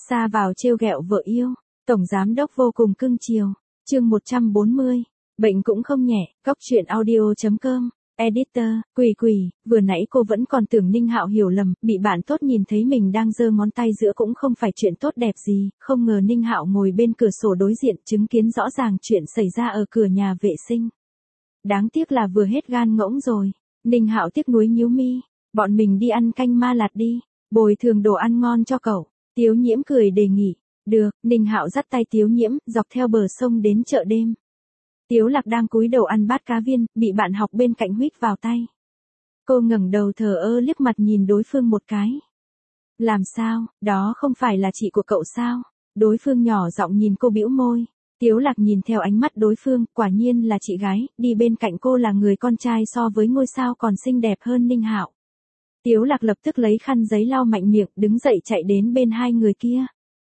Xa vào trêu ghẹo vợ yêu, tổng giám đốc vô cùng cưng chiều. Chương 140. Bệnh cũng không nhẹ, góc truyện audio.com. Editor, Quỳ, vừa nãy cô vẫn còn tưởng Ninh Hạo hiểu lầm, bị bạn tốt nhìn thấy mình đang giơ ngón tay giữa cũng không phải chuyện tốt đẹp gì, không ngờ Ninh Hạo ngồi bên cửa sổ đối diện chứng kiến rõ ràng chuyện xảy ra ở cửa nhà vệ sinh. Đáng tiếc là vừa hết gan ngỗng rồi. Ninh Hạo tiếc nuối nhíu mi, bọn mình đi ăn canh ma lạt đi, bồi thường đồ ăn ngon cho cậu. Tiếu Nhiễm cười đề nghị. Được, Ninh Hạo dắt tay Tiếu Nhiễm, dọc theo bờ sông đến chợ đêm. Tiếu Lạc đang cúi đầu ăn bát cá viên, bị bạn học bên cạnh huýt vào tay. Cô ngẩng đầu thờ ơ liếc mặt nhìn đối phương một cái. Làm sao, đó không phải là chị của cậu sao? Đối phương nhỏ giọng nhìn cô bĩu môi. Tiếu Lạc nhìn theo ánh mắt đối phương, quả nhiên là chị gái, đi bên cạnh cô là người con trai so với ngôi sao còn xinh đẹp hơn Ninh Hạo. Tiếu Lạc lập tức lấy khăn giấy lau mạnh miệng, đứng dậy chạy đến bên hai người kia.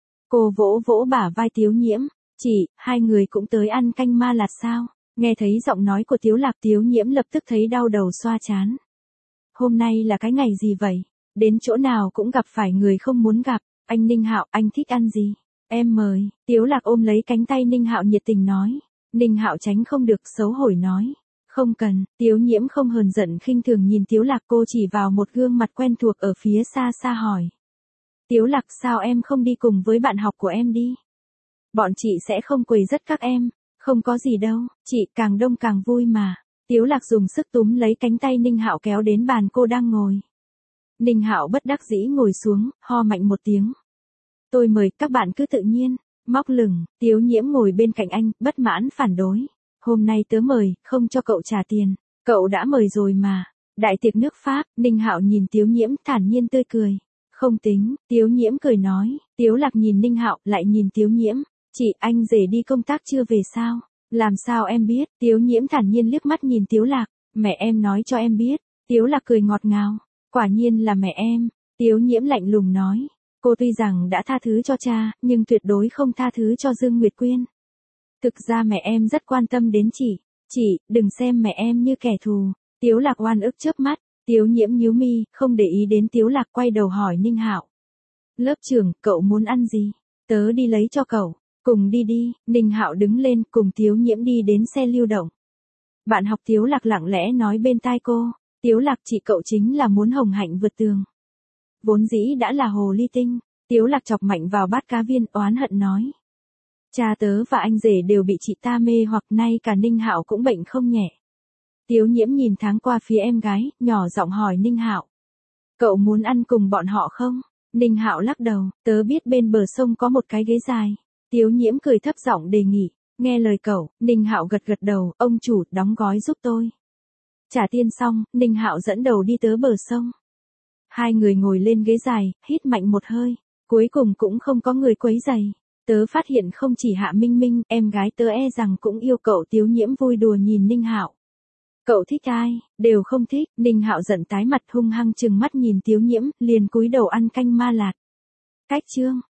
Cô vỗ vỗ bả vai Tiếu Nhiễm. Chị, hai người cũng tới ăn canh ma lạt sao? Nghe thấy giọng nói của Tiếu Lạc, Tiếu Nhiễm lập tức thấy đau đầu xoa trán. Hôm nay là cái ngày gì vậy? Đến chỗ nào cũng gặp phải người không muốn gặp. Anh Ninh Hạo, anh thích ăn gì? Em mời. Tiếu Lạc ôm lấy cánh tay Ninh Hạo nhiệt tình nói. Ninh Hạo tránh không được xấu hổ nói. Không cần. Tiếu Nhiễm không hờn giận khinh thường nhìn Tiếu Lạc, cô chỉ vào một gương mặt quen thuộc ở phía xa xa hỏi. Tiếu Lạc, sao em không đi cùng với bạn học của em đi? Bọn chị sẽ không quấy rầy các em. Không có gì đâu, chị, càng đông càng vui mà. Tiếu Lạc dùng sức túm lấy cánh tay Ninh Hạo kéo đến bàn cô đang ngồi. Ninh Hạo bất đắc dĩ ngồi xuống, ho mạnh một tiếng. Tôi mời, các bạn cứ tự nhiên. Móc lửng, Tiếu Nhiễm ngồi bên cạnh anh, bất mãn phản đối. Hôm nay tớ mời, không cho cậu trả tiền. Cậu đã mời rồi mà. Đại tiệc nước Pháp, Ninh Hạo nhìn Tiếu Nhiễm thản nhiên tươi cười. Không tính, Tiếu Nhiễm cười nói. Tiếu Lạc nhìn Ninh Hạo, lại nhìn Tiếu Nhiễm. Chị, anh rể đi công tác chưa về sao? Làm sao em biết? Tiếu Nhiễm thản nhiên liếc mắt nhìn Tiếu Lạc. Mẹ em nói cho em biết. Tiếu Lạc cười ngọt ngào. Quả nhiên là mẹ em. Tiếu Nhiễm lạnh lùng nói. Cô tuy rằng đã tha thứ cho cha, nhưng tuyệt đối không tha thứ cho Dương Nguyệt Quyên. Thực ra mẹ em rất quan tâm đến chị. Chị, đừng xem mẹ em như kẻ thù. Tiếu Lạc oan ức chớp mắt. Tiếu Nhiễm nhíu mi, không để ý đến Tiếu Lạc, quay đầu hỏi Ninh Hạo. Lớp trưởng, cậu muốn ăn gì? Tớ đi lấy cho cậu. Cùng đi đi. Ninh Hạo đứng lên, cùng Tiếu Nhiễm đi đến xe lưu động. Bạn học Tiếu Lạc lặng lẽ nói bên tai cô. Tiếu Lạc, chị cậu chính là muốn hồng hạnh vượt tường. Vốn dĩ đã là hồ ly tinh. Tiếu Lạc chọc mạnh vào bát cá viên, oán hận nói. Cha tớ và anh rể đều bị chị ta mê hoặc, nay cả Ninh Hạo cũng bệnh không nhẹ. Tiếu Nhiễm nhìn thoáng qua phía em gái, nhỏ giọng hỏi Ninh Hạo. Cậu muốn ăn cùng bọn họ không? Ninh Hạo lắc đầu, tớ biết bên bờ sông có một cái ghế dài. Tiếu Nhiễm cười thấp giọng đề nghị. Nghe lời cậu, Ninh Hạo gật gật đầu, ông chủ, đóng gói giúp tôi. Trả tiền xong, Ninh Hạo dẫn đầu đi tới bờ sông. Hai người ngồi lên ghế dài, hít mạnh một hơi. Cuối cùng cũng không có người quấy rầy. Tớ phát hiện không chỉ Hạ Minh Minh, em gái tớ e rằng cũng yêu cậu. Tiếu Nhiễm vui đùa nhìn Ninh Hạo. Cậu thích ai? Đều không thích. Ninh Hạo giận tái mặt, hung hăng trừng mắt nhìn Tiếu Nhiễm, liền cúi đầu ăn canh ma lạt. Cách chương.